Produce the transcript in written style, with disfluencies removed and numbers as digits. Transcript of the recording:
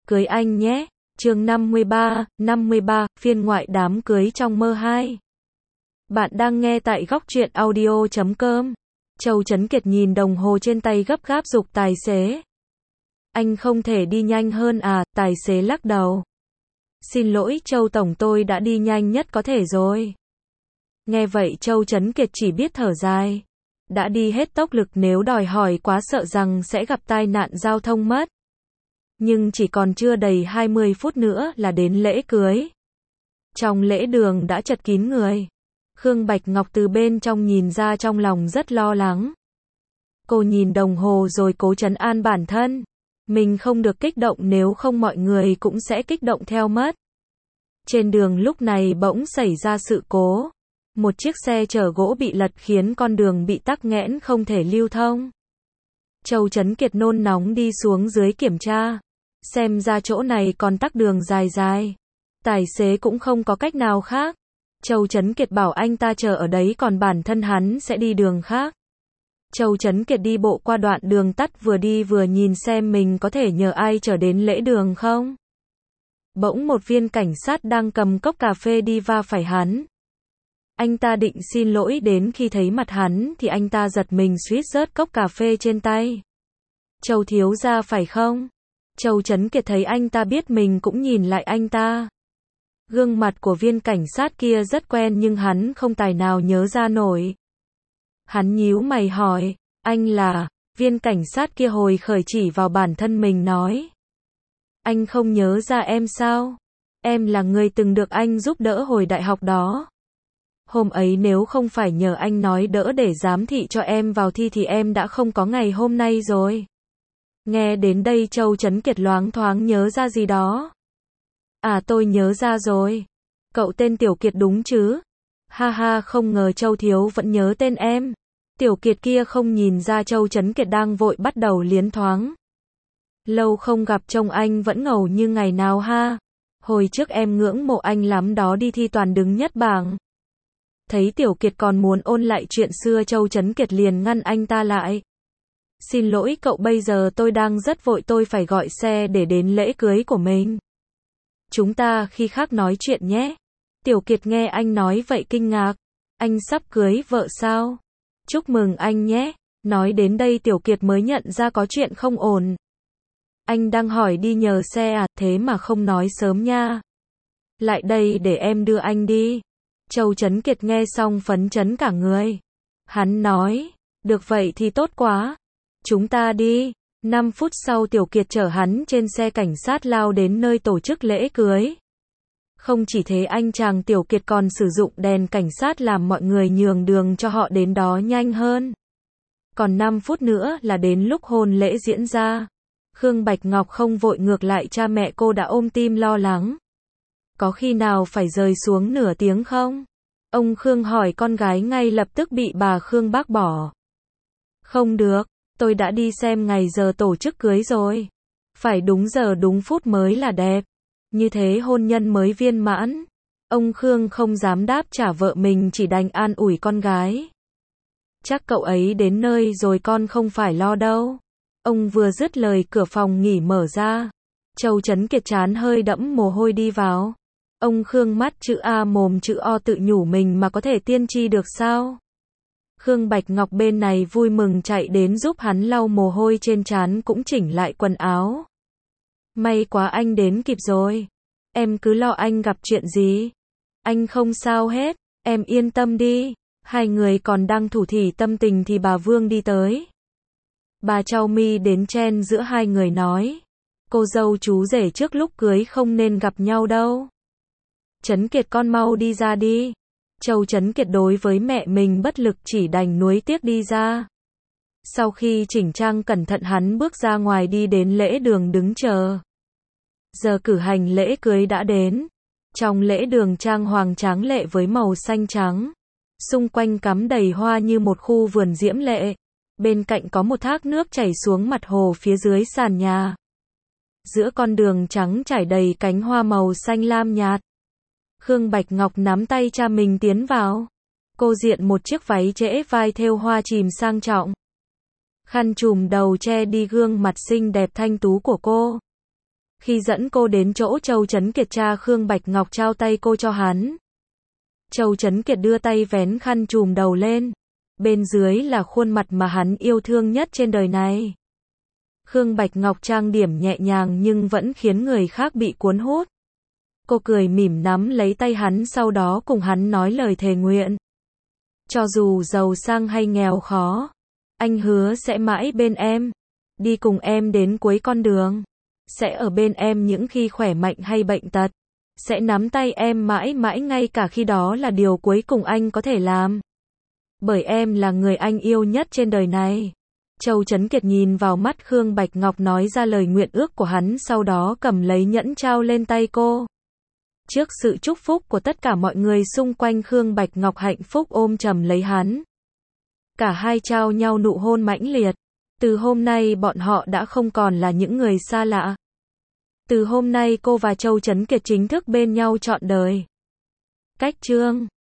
cưới anh nhé. Chương 53, phiên ngoại đám cưới trong mơ 2. Bạn đang nghe tại góc truyện audio.com. Châu Chấn Kiệt nhìn đồng hồ trên tay gấp gáp giục tài xế. Anh không thể đi nhanh hơn à? Tài xế lắc đầu. Xin lỗi Châu Tổng, tôi đã đi nhanh nhất có thể rồi. Nghe vậy Châu Chấn Kiệt chỉ biết thở dài. Đã đi hết tốc lực, nếu đòi hỏi quá sợ rằng sẽ gặp tai nạn giao thông mất. Nhưng chỉ còn chưa đầy 20 phút nữa là đến lễ cưới. Trong lễ đường đã chật kín người. Khương Bạch Ngọc từ bên trong nhìn ra, trong lòng rất lo lắng. Cô nhìn đồng hồ rồi cố trấn an bản thân. Mình không được kích động, nếu không mọi người cũng sẽ kích động theo mất. Trên đường lúc này bỗng xảy ra sự cố. Một chiếc xe chở gỗ bị lật khiến con đường bị tắc nghẽn không thể lưu thông. Châu Chấn Kiệt nôn nóng đi xuống dưới kiểm tra. Xem ra chỗ này còn tắc đường dài dài. Tài xế cũng không có cách nào khác. Châu Chấn Kiệt bảo anh ta chờ ở đấy, còn bản thân hắn sẽ đi đường khác. Châu Chấn Kiệt đi bộ qua đoạn đường tắt, vừa đi vừa nhìn xem mình có thể nhờ ai chở đến lễ đường không. Bỗng một viên cảnh sát đang cầm cốc cà phê đi va phải hắn. Anh ta định xin lỗi, đến khi thấy mặt hắn thì anh ta giật mình suýt rớt cốc cà phê trên tay. Châu thiếu gia phải không? Châu Chấn Kiệt thấy anh ta biết mình cũng nhìn lại anh ta. Gương mặt của viên cảnh sát kia rất quen nhưng hắn không tài nào nhớ ra nổi. Hắn nhíu mày hỏi, anh là? Viên cảnh sát kia hồi khởi chỉ vào bản thân mình nói. Anh không nhớ ra em sao? Em là người từng được anh giúp đỡ hồi đại học đó. Hôm ấy nếu không phải nhờ anh nói đỡ để giám thị cho em vào thi thì em đã không có ngày hôm nay rồi. Nghe đến đây Châu Chấn Kiệt loáng thoáng nhớ ra gì đó. À, tôi nhớ ra rồi. Cậu tên Tiểu Kiệt đúng chứ? Ha ha, không ngờ Châu thiếu vẫn nhớ tên em. Tiểu Kiệt kia không nhìn ra Châu Chấn Kiệt đang vội, bắt đầu liến thoáng. Lâu không gặp trông anh vẫn ngầu như ngày nào ha. Hồi trước em ngưỡng mộ anh lắm đó, đi thi toàn đứng nhất bảng. Thấy Tiểu Kiệt còn muốn ôn lại chuyện xưa, Châu Chấn Kiệt liền ngăn anh ta lại. Xin lỗi cậu, bây giờ tôi đang rất vội, tôi phải gọi xe để đến lễ cưới của mình. Chúng ta khi khác nói chuyện nhé. Tiểu Kiệt nghe anh nói vậy kinh ngạc. Anh sắp cưới vợ sao? Chúc mừng anh nhé. Nói đến đây Tiểu Kiệt mới nhận ra có chuyện không ổn. Anh đang hỏi đi nhờ xe à, thế mà không nói sớm nha. Lại đây để em đưa anh đi. Châu Chấn Kiệt nghe xong phấn chấn cả người. Hắn nói, được vậy thì tốt quá. Chúng ta đi. 5 phút sau Tiểu Kiệt chở hắn trên xe cảnh sát lao đến nơi tổ chức lễ cưới. Không chỉ thế, anh chàng Tiểu Kiệt còn sử dụng đèn cảnh sát làm mọi người nhường đường cho họ đến đó nhanh hơn. Còn 5 phút nữa là đến lúc hôn lễ diễn ra. Khương Bạch Ngọc không vội, ngược lại cha mẹ cô đã ôm tim lo lắng. Có khi nào phải rời xuống nửa tiếng không? Ông Khương hỏi con gái, ngay lập tức bị bà Khương bác bỏ. Không được, tôi đã đi xem ngày giờ tổ chức cưới rồi. Phải đúng giờ đúng phút mới là đẹp. Như thế hôn nhân mới viên mãn. Ông Khương không dám đáp trả vợ mình, chỉ đành an ủi con gái. Chắc cậu ấy đến nơi rồi, con không phải lo đâu. Ông vừa dứt lời cửa phòng nghỉ mở ra. Châu Chấn Kiệt trán hơi đẫm mồ hôi đi vào. Ông Khương mắt chữ A mồm chữ O tự nhủ mình mà có thể tiên tri được sao? Khương Bạch Ngọc bên này vui mừng chạy đến giúp hắn lau mồ hôi trên trán cũng chỉnh lại quần áo. May quá anh đến kịp rồi. Em cứ lo anh gặp chuyện gì. Anh không sao hết, em yên tâm đi. Hai người còn đang thủ thỉ tâm tình thì bà Vương đi tới. Bà Châu Mi đến chen giữa hai người nói. Cô dâu chú rể trước lúc cưới không nên gặp nhau đâu. Chấn Kiệt con mau đi ra đi. Châu Chấn Kiệt đối với mẹ mình bất lực, chỉ đành nuối tiếc đi ra. Sau khi chỉnh trang cẩn thận, hắn bước ra ngoài đi đến lễ đường đứng chờ. Giờ cử hành lễ cưới đã đến. Trong lễ đường trang hoàng tráng lệ với màu xanh trắng. Xung quanh cắm đầy hoa như một khu vườn diễm lệ. Bên cạnh có một thác nước chảy xuống mặt hồ phía dưới sàn nhà. Giữa con đường trắng trải đầy cánh hoa màu xanh lam nhạt. Khương Bạch Ngọc nắm tay cha mình tiến vào. Cô diện một chiếc váy trễ vai thêu hoa chìm sang trọng. Khăn trùm đầu che đi gương mặt xinh đẹp thanh tú của cô. Khi dẫn cô đến chỗ Châu Chấn Kiệt, cha Khương Bạch Ngọc trao tay cô cho hắn. Châu Chấn Kiệt đưa tay vén khăn trùm đầu lên. Bên dưới là khuôn mặt mà hắn yêu thương nhất trên đời này. Khương Bạch Ngọc trang điểm nhẹ nhàng nhưng vẫn khiến người khác bị cuốn hút. Cô cười mỉm nắm lấy tay hắn, sau đó cùng hắn nói lời thề nguyện. Cho dù giàu sang hay nghèo khó, anh hứa sẽ mãi bên em, đi cùng em đến cuối con đường, sẽ ở bên em những khi khỏe mạnh hay bệnh tật, sẽ nắm tay em mãi mãi ngay cả khi đó là điều cuối cùng anh có thể làm. Bởi em là người anh yêu nhất trên đời này. Châu Chấn Kiệt nhìn vào mắt Khương Bạch Ngọc nói ra lời nguyện ước của hắn, sau đó cầm lấy nhẫn trao lên tay cô. Trước sự chúc phúc của tất cả mọi người xung quanh, Khương Bạch Ngọc hạnh phúc ôm chầm lấy hắn. Cả hai trao nhau nụ hôn mãnh liệt. Từ hôm nay bọn họ đã không còn là những người xa lạ. Từ hôm nay cô và Châu Chấn Kiệt chính thức bên nhau trọn đời. Cách chương